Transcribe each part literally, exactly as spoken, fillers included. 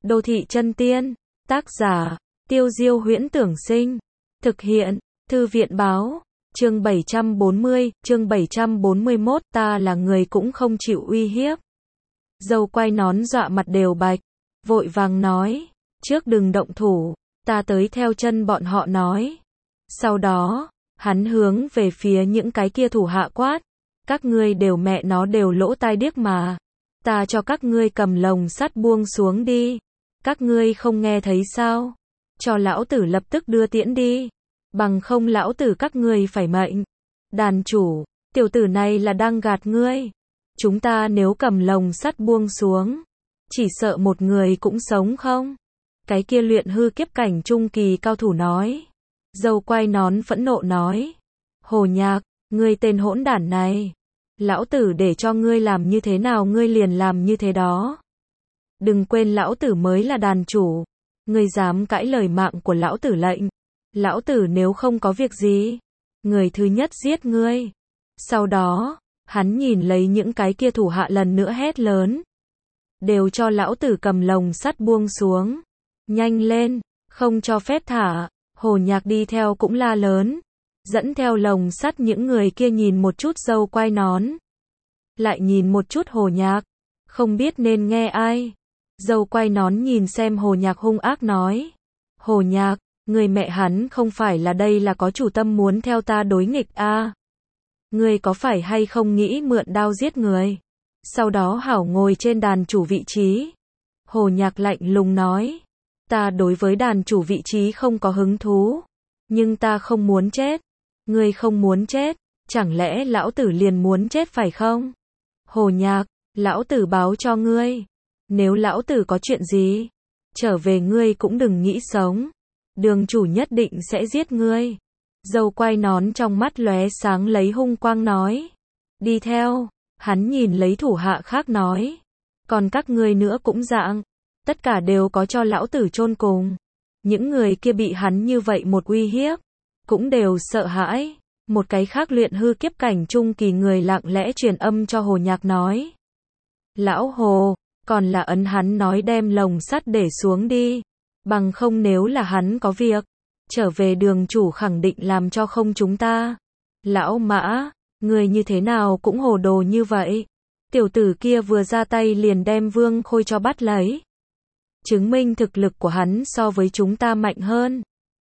Đô thị chân tiên. Tác giả, Tiêu Diêu Huyễn Tưởng Sinh. Thực hiện, Thư viện Báo. Chương bảy trăm bốn mươi, chương bảy trăm bốn mươi mốt, ta là người cũng không chịu uy hiếp. Dâu quay nón dọa mặt đều bạch, vội vàng nói, trước đừng động thủ, ta tới theo chân bọn họ nói. Sau đó, hắn hướng về phía những cái kia thủ hạ quát, các ngươi đều mẹ nó đều lỗ tai điếc mà, ta cho các ngươi cầm lồng sắt buông xuống đi, các ngươi không nghe thấy sao, cho lão tử lập tức đưa tiễn đi, bằng không lão tử các ngươi phải mệnh. Đàn chủ, tiểu tử này là đang gạt ngươi, chúng ta nếu cầm lồng sắt buông xuống, chỉ sợ một người cũng sống không? Cái kia luyện hư kiếp cảnh trung kỳ cao thủ nói. Dâu quay nón phẫn nộ nói, Hồ Nhạc, ngươi tên hỗn đản này, lão tử để cho ngươi làm như thế nào ngươi liền làm như thế đó. Đừng quên lão tử mới là đàn chủ, ngươi dám cãi lời mạng của lão tử lệnh, lão tử nếu không có việc gì, người thứ nhất giết ngươi. Sau đó, hắn nhìn lấy những cái kia thủ hạ lần nữa hét lớn, đều cho lão tử cầm lồng sắt buông xuống, nhanh lên, không cho phép thả. Hồ Nhạc đi theo cũng la lớn, dẫn theo lồng sắt những người kia nhìn một chút dâu quai nón, lại nhìn một chút Hồ Nhạc, không biết nên nghe ai. Dâu quai nón nhìn xem Hồ Nhạc hung ác nói, Hồ Nhạc, người mẹ hắn không phải là đây là có chủ tâm muốn theo ta đối nghịch a? À? Ngươi có phải hay không nghĩ mượn đao giết người, sau đó hảo ngồi trên đàn chủ vị trí? Hồ Nhạc lạnh lùng nói, ta đối với đàn chủ vị trí không có hứng thú, nhưng ta không muốn chết. Ngươi không muốn chết, chẳng lẽ lão tử liền muốn chết phải không? Hồ Nhạc, lão tử báo cho ngươi, nếu lão tử có chuyện gì, trở về ngươi cũng đừng nghĩ sống, đường chủ nhất định sẽ giết ngươi. Dâu quai nón trong mắt lóe sáng lấy hung quang nói, đi theo. Hắn nhìn lấy thủ hạ khác nói, còn các ngươi nữa cũng dạng, tất cả đều có cho lão tử chôn cùng. Những người kia bị hắn như vậy một uy hiếp, cũng đều sợ hãi. Một cái khác luyện hư kiếp cảnh trung kỳ người lặng lẽ truyền âm cho Hồ Nhạc nói, lão Hồ, còn là ấn hắn nói đem lồng sắt để xuống đi, bằng không nếu là hắn có việc, trở về đường chủ khẳng định làm cho không chúng ta. Lão Mã, người như thế nào cũng hồ đồ như vậy, tiểu tử kia vừa ra tay liền đem Vương Khôi cho bắt lấy, chứng minh thực lực của hắn so với chúng ta mạnh hơn.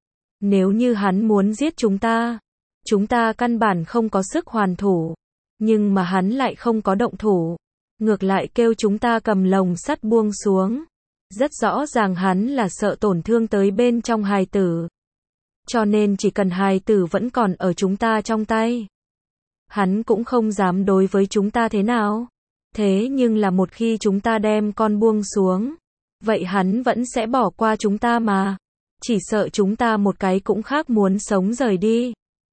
Nếu như hắn muốn giết chúng ta, chúng ta căn bản không có sức hoàn thủ, nhưng mà hắn lại không có động thủ, ngược lại kêu chúng ta cầm lồng sắt buông xuống. Rất rõ ràng hắn là sợ tổn thương tới bên trong hài tử, cho nên chỉ cần hài tử vẫn còn ở chúng ta trong tay, hắn cũng không dám đối với chúng ta thế nào. Thế nhưng là một khi chúng ta đem con buông xuống, vậy hắn vẫn sẽ bỏ qua chúng ta mà, chỉ sợ chúng ta một cái cũng khác muốn sống rời đi.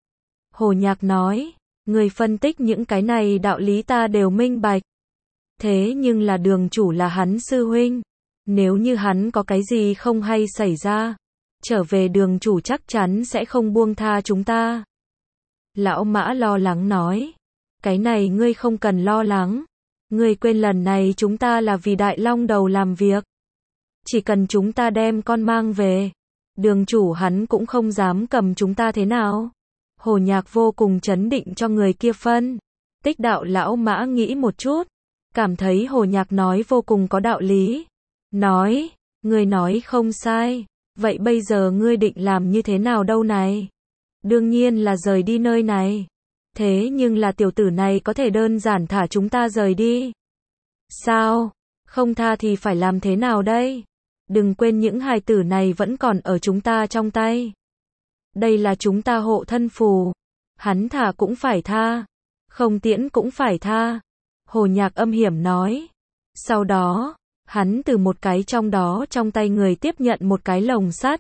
Hồ Nhạc nói, người phân tích những cái này đạo lý ta đều minh bạch. Thế nhưng là đường chủ là hắn sư huynh, nếu như hắn có cái gì không hay xảy ra, trở về đường chủ chắc chắn sẽ không buông tha chúng ta. Lão Mã lo lắng nói, cái này ngươi không cần lo lắng, ngươi quên lần này chúng ta là vì Đại Long Đầu làm việc. Chỉ cần chúng ta đem con mang về, đường chủ hắn cũng không dám cầm chúng ta thế nào. Hồ Nhạc vô cùng chấn định cho người kia phân tích. Đạo Lão Mã nghĩ một chút, cảm thấy Hồ Nhạc nói vô cùng có đạo lý. Nói, ngươi nói không sai, vậy bây giờ ngươi định làm như thế nào đâu này? Đương nhiên là rời đi nơi này. Thế nhưng là tiểu tử này có thể đơn giản thả chúng ta rời đi sao? Không tha thì phải làm thế nào đây? Đừng quên những hài tử này vẫn còn ở chúng ta trong tay. Đây là chúng ta hộ thân phù. Hắn thả cũng phải tha, không tiễn cũng phải tha. Hồ Nhạc âm hiểm nói. Sau đó, hắn từ một cái trong đó trong tay người tiếp nhận một cái lồng sắt.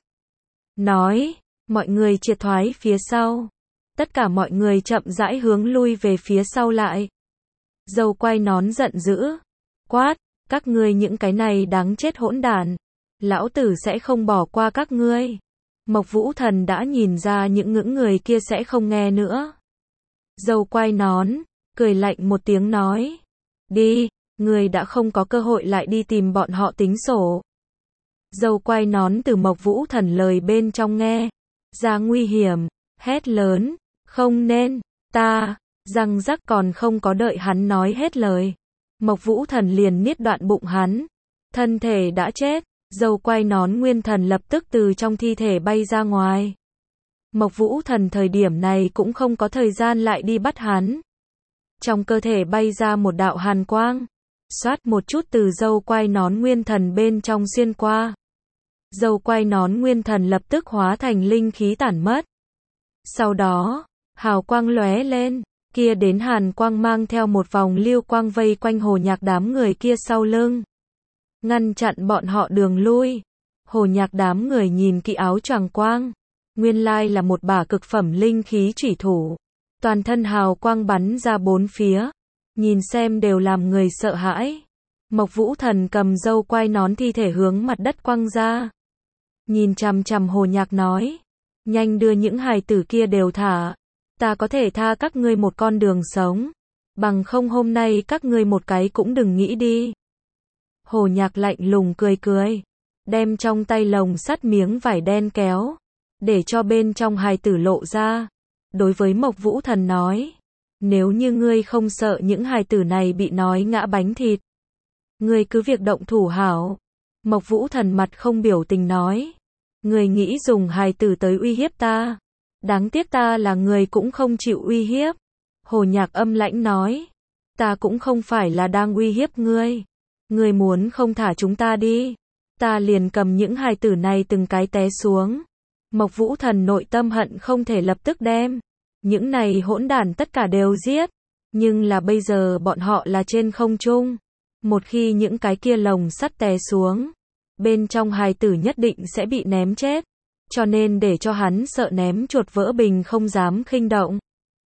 Nói, mọi người triệt thoái phía sau. Tất cả mọi người chậm rãi hướng lui về phía sau lại. Dâu quai nón giận dữ, quát, các ngươi những cái này đáng chết hỗn đản, lão tử sẽ không bỏ qua các ngươi. Mộc Vũ Thần đã nhìn ra những ngưỡng người kia sẽ không nghe nữa. Dâu quai nón, cười lạnh một tiếng nói, đi, ngươi đã không có cơ hội lại đi tìm bọn họ tính sổ. Dâu quai nón từ Mộc Vũ Thần lời bên trong nghe ra nguy hiểm, hét lớn, không nên, ta, răng rắc còn không có đợi hắn nói hết lời. Mộc Vũ Thần liền niết đoạn bụng hắn, thân thể đã chết, dâu quai nón nguyên thần lập tức từ trong thi thể bay ra ngoài. Mộc Vũ Thần thời điểm này cũng không có thời gian lại đi bắt hắn. Trong cơ thể bay ra một đạo hàn quang, xoát một chút từ dâu quai nón nguyên thần bên trong xuyên qua. Dâu quai nón nguyên thần lập tức hóa thành linh khí tản mất. Sau đó, hào quang lóe lên, kia đến hàn quang mang theo một vòng lưu quang vây quanh Hồ Nhạc đám người kia sau lưng, ngăn chặn bọn họ đường lui. Hồ Nhạc đám người nhìn kỹ áo choàng quang, nguyên lai là một bả cực phẩm linh khí chủy thủ, toàn thân hào quang bắn ra bốn phía, nhìn xem đều làm người sợ hãi. Mộc Vũ Thần cầm dâu quai nón thi thể hướng mặt đất quăng ra, nhìn chằm chằm Hồ Nhạc nói, nhanh đưa những hài tử kia đều thả, ta có thể tha các ngươi một con đường sống, bằng không hôm nay các ngươi một cái cũng đừng nghĩ đi. Hồ Nhạc lạnh lùng cười cười, đem trong tay lồng sắt miếng vải đen kéo, để cho bên trong hài tử lộ ra. Đối với Mộc Vũ Thần nói, nếu như ngươi không sợ những hài tử này bị nói ngã bánh thịt, ngươi cứ việc động thủ hảo. Mộc Vũ Thần mặt không biểu tình nói, ngươi nghĩ dùng hài tử tới uy hiếp ta, đáng tiếc ta là người cũng không chịu uy hiếp. Hồ Nhạc âm lãnh nói, ta cũng không phải là đang uy hiếp ngươi, ngươi muốn không thả chúng ta đi, ta liền cầm những hài tử này từng cái té xuống. Mộc Vũ Thần nội tâm hận không thể lập tức đem những này hỗn đản tất cả đều giết, nhưng là bây giờ bọn họ là trên không trung, một khi những cái kia lồng sắt té xuống, bên trong hài tử nhất định sẽ bị ném chết, cho nên để cho hắn sợ ném chuột vỡ bình không dám khinh động.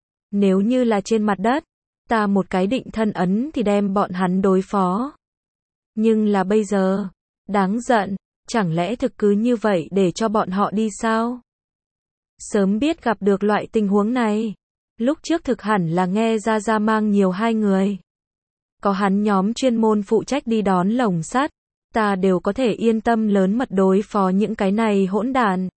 Nếu như là trên mặt đất, ta một cái định thân ấn thì đem bọn hắn đối phó. Nhưng là bây giờ, đáng giận, chẳng lẽ thực cứ như vậy để cho bọn họ đi sao? Sớm biết gặp được loại tình huống này, lúc trước thực hẳn là nghe ra ra mang nhiều hai người. Có hắn nhóm chuyên môn phụ trách đi đón lồng sắt, ta đều có thể yên tâm lớn mật đối phó những cái này hỗn đản.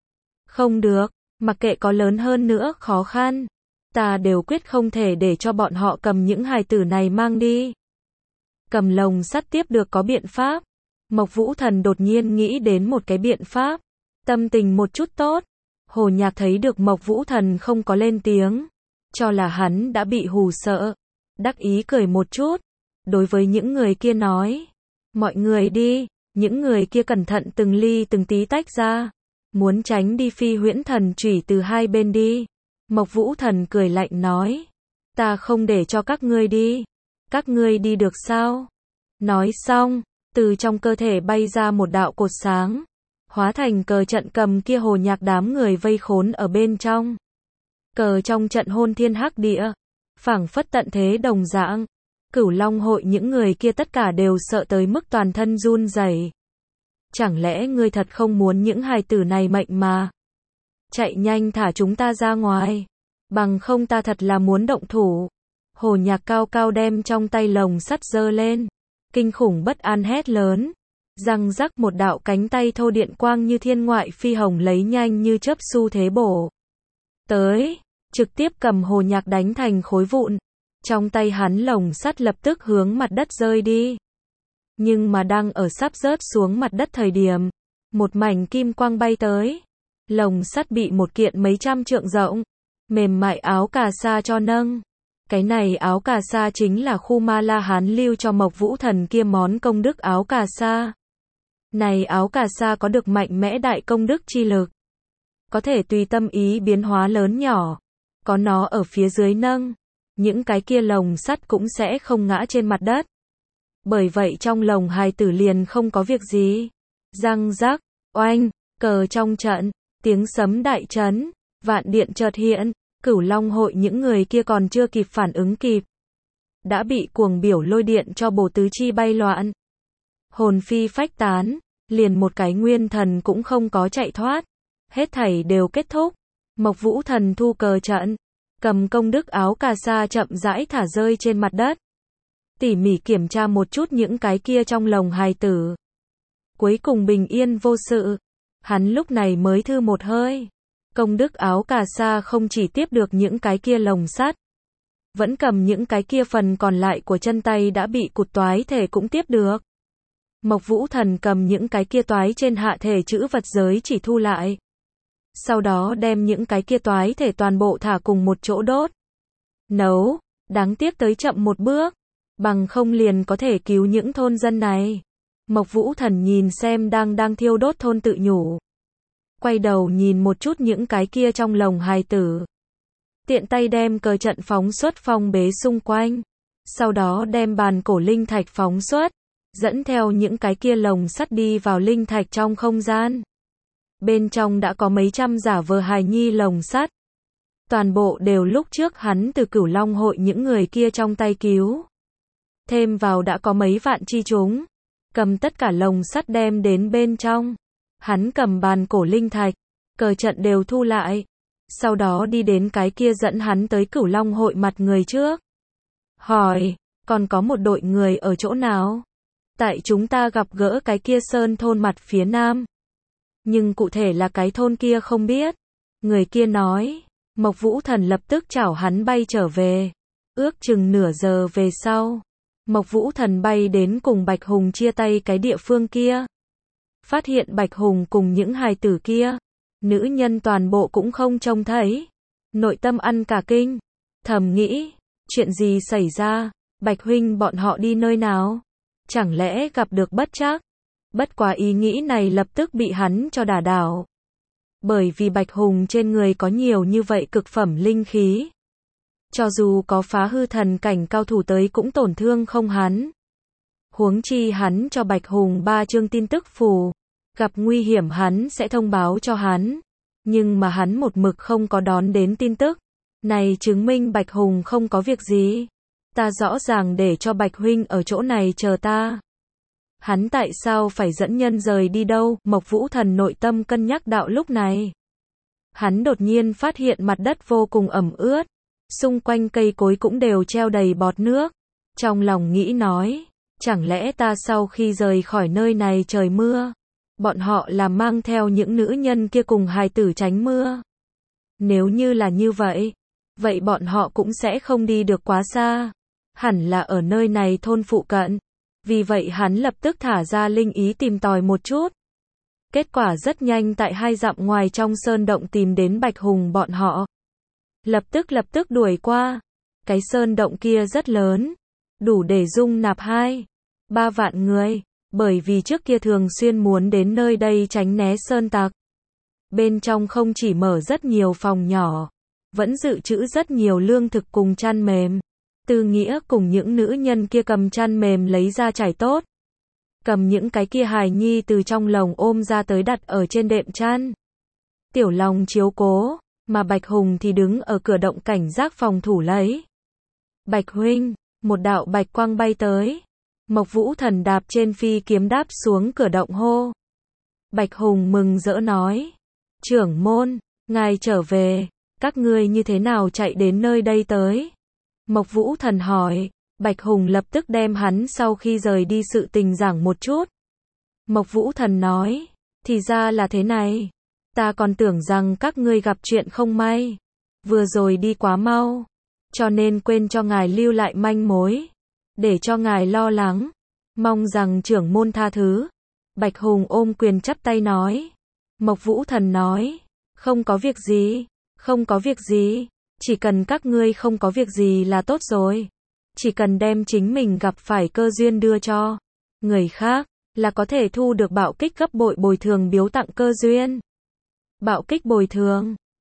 Không được, mặc kệ có lớn hơn nữa khó khăn, ta đều quyết không thể để cho bọn họ cầm những hài tử này mang đi. Cầm lồng sắt tiếp được có biện pháp. Mộc Vũ Thần đột nhiên nghĩ đến một cái biện pháp, tâm tình một chút tốt. Hồ Nhạc thấy được Mộc Vũ Thần không có lên tiếng, cho là hắn đã bị hù sợ, đắc ý cười một chút, đối với những người kia nói, mọi người đi, những người kia cẩn thận từng ly từng tí tách ra, muốn tránh đi phi huyễn thần chủy từ hai bên đi. Mộc Vũ Thần cười lạnh nói, ta không để cho các ngươi đi, các ngươi đi được sao? Nói xong, từ trong cơ thể bay ra một đạo cột sáng, hóa thành cờ trận cầm kia Hồ Nhạc đám người vây khốn ở bên trong. Cờ trong trận hôn thiên hắc địa, phảng phất tận thế đồng dạng. Cửu Long hội những người kia tất cả đều sợ tới mức toàn thân run rẩy. Chẳng lẽ ngươi thật không muốn những hài tử này mệnh mà? Chạy nhanh thả chúng ta ra ngoài, bằng không ta thật là muốn động thủ. Hồ Nhạc cao cao đem trong tay lồng sắt giơ lên, kinh khủng bất an hét lớn, răng rắc một đạo cánh tay thô điện quang như thiên ngoại phi hồng lấy nhanh như chớp xu thế bổ tới, trực tiếp cầm Hồ Nhạc đánh thành khối vụn. Trong tay hắn lồng sắt lập tức hướng mặt đất rơi đi. Nhưng mà đang ở sắp rớt xuống mặt đất thời điểm, một mảnh kim quang bay tới. Lồng sắt bị một kiện mấy trăm trượng rộng, mềm mại áo cà sa cho nâng. Cái này áo cà sa chính là khu Ma La Hán lưu cho Mộc Vũ Thần kia món công đức áo cà sa. Này áo cà sa có được mạnh mẽ đại công đức chi lực, có thể tùy tâm ý biến hóa lớn nhỏ, có nó ở phía dưới nâng, những cái kia lồng sắt cũng sẽ không ngã trên mặt đất. Bởi vậy trong lồng hài tử liền không có việc gì. Răng rắc, oanh, cờ trong trận, tiếng sấm đại chấn, vạn điện chợt hiện, Cửu Long hội những người kia còn chưa kịp phản ứng kịp, đã bị cuồng biểu lôi điện cho bổ tứ chi bay loạn. Hồn phi phách tán, liền một cái nguyên thần cũng không có chạy thoát. Hết thảy đều kết thúc. Mộc Vũ Thần thu cờ trận, cầm công đức áo cà sa chậm rãi thả rơi trên mặt đất. Tỉ mỉ kiểm tra một chút những cái kia trong lồng hài tử. Cuối cùng bình yên vô sự. Hắn lúc này mới thư một hơi. Công đức áo cà sa không chỉ tiếp được những cái kia lồng sắt, vẫn cầm những cái kia phần còn lại của chân tay đã bị cụt toái thể cũng tiếp được. Mộc Vũ Thần cầm những cái kia toái trên hạ thể chữ vật giới chỉ thu lại. Sau đó đem những cái kia toái thể toàn bộ thả cùng một chỗ đốt. Nấu, đáng tiếc tới chậm một bước, bằng không liền có thể cứu những thôn dân này. Mộc Vũ Thần nhìn xem đang đang thiêu đốt thôn tự nhủ. Quay đầu nhìn một chút những cái kia trong lồng hài tử. Tiện tay đem cờ trận phóng xuất phong bế xung quanh. Sau đó đem bàn cổ linh thạch phóng xuất. Dẫn theo những cái kia lồng sắt đi vào linh thạch trong không gian. Bên trong đã có mấy trăm giả vờ hài nhi lồng sắt. Toàn bộ đều lúc trước hắn từ Cửu Long hội những người kia trong tay cứu. Thêm vào đã có mấy vạn chi chúng. Cầm tất cả lồng sắt đem đến bên trong. Hắn cầm bàn cổ linh thạch, cờ trận đều thu lại. Sau đó đi đến cái kia dẫn hắn tới Cửu Long hội mặt người trước. Hỏi, còn có một đội người ở chỗ nào? Tại chúng ta gặp gỡ cái kia sơn thôn mặt phía nam. Nhưng cụ thể là cái thôn kia không biết. Người kia nói, Mộc Vũ Thần lập tức chảo hắn bay trở về. Ước chừng nửa giờ về sau, Mộc Vũ Thần bay đến cùng Bạch Hùng chia tay cái địa phương kia. Phát hiện Bạch Hùng cùng những hài tử kia, nữ nhân toàn bộ cũng không trông thấy. Nội tâm ăn cả kinh, thầm nghĩ, chuyện gì xảy ra, Bạch huynh bọn họ đi nơi nào? Chẳng lẽ gặp được bất trắc? Bất quá ý nghĩ này lập tức bị hắn cho đả đảo. Bởi vì Bạch Hùng trên người có nhiều như vậy cực phẩm linh khí. Cho dù có phá hư thần cảnh cao thủ tới cũng tổn thương không hắn. Huống chi hắn cho Bạch Hùng ba chương tin tức phù. Gặp nguy hiểm hắn sẽ thông báo cho hắn. Nhưng mà hắn một mực không có đón đến tin tức. Này chứng minh Bạch Hùng không có việc gì. Ta rõ ràng để cho Bạch huynh ở chỗ này chờ ta. Hắn tại sao phải dẫn nhân rời đi đâu? Mộc Vũ Thần nội tâm cân nhắc đạo lúc này. Hắn đột nhiên phát hiện mặt đất vô cùng ẩm ướt. Xung quanh cây cối cũng đều treo đầy bọt nước. Trong lòng nghĩ nói, chẳng lẽ ta sau khi rời khỏi nơi này trời mưa, bọn họ là mang theo những nữ nhân kia cùng hài tử tránh mưa. Nếu như là như vậy, vậy bọn họ cũng sẽ không đi được quá xa. Hẳn là ở nơi này thôn phụ cận. Vì vậy hắn lập tức thả ra linh ý tìm tòi một chút. Kết quả rất nhanh tại hai dặm ngoài trong sơn động tìm đến Bạch Hùng bọn họ. Lập tức lập tức đuổi qua. Cái sơn động kia rất lớn, đủ để dung nạp hai, ba vạn người. Bởi vì trước kia thường xuyên muốn đến nơi đây tránh né sơn tặc. Bên trong không chỉ mở rất nhiều phòng nhỏ, vẫn dự trữ rất nhiều lương thực cùng chăn mềm. Tư Nghĩa cùng những nữ nhân kia cầm chăn mềm lấy ra trải tốt. Cầm những cái kia hài nhi từ trong lồng ôm ra tới đặt ở trên đệm chăn. Tiểu Long chiếu cố, mà Bạch Hùng thì đứng ở cửa động cảnh giác phòng thủ lấy. Bạch huynh, một đạo bạch quang bay tới. Mộc Vũ Thần đạp trên phi kiếm đáp xuống cửa động hô. Bạch Hùng mừng rỡ nói. Trưởng môn, ngài trở về, các ngươi như thế nào chạy đến nơi đây tới? Mộc Vũ Thần hỏi. Bạch Hùng lập tức đem hắn sau khi rời đi sự tình giảng một chút. Mộc Vũ Thần nói. Thì ra là thế này. Ta còn tưởng rằng các ngươi gặp chuyện không may. Vừa rồi đi quá mau. Cho nên quên cho ngài lưu lại manh mối. Để cho ngài lo lắng. Mong rằng trưởng môn tha thứ. Bạch Hùng ôm quyền chắp tay nói. Mộc Vũ Thần nói. Không có việc gì. Không có việc gì. Chỉ cần các ngươi không có việc gì là tốt rồi. Chỉ cần đem chính mình gặp phải cơ duyên đưa cho người khác, là có thể thu được bạo kích gấp bội bồi thường biếu tặng cơ duyên. Bạo kích bồi thường.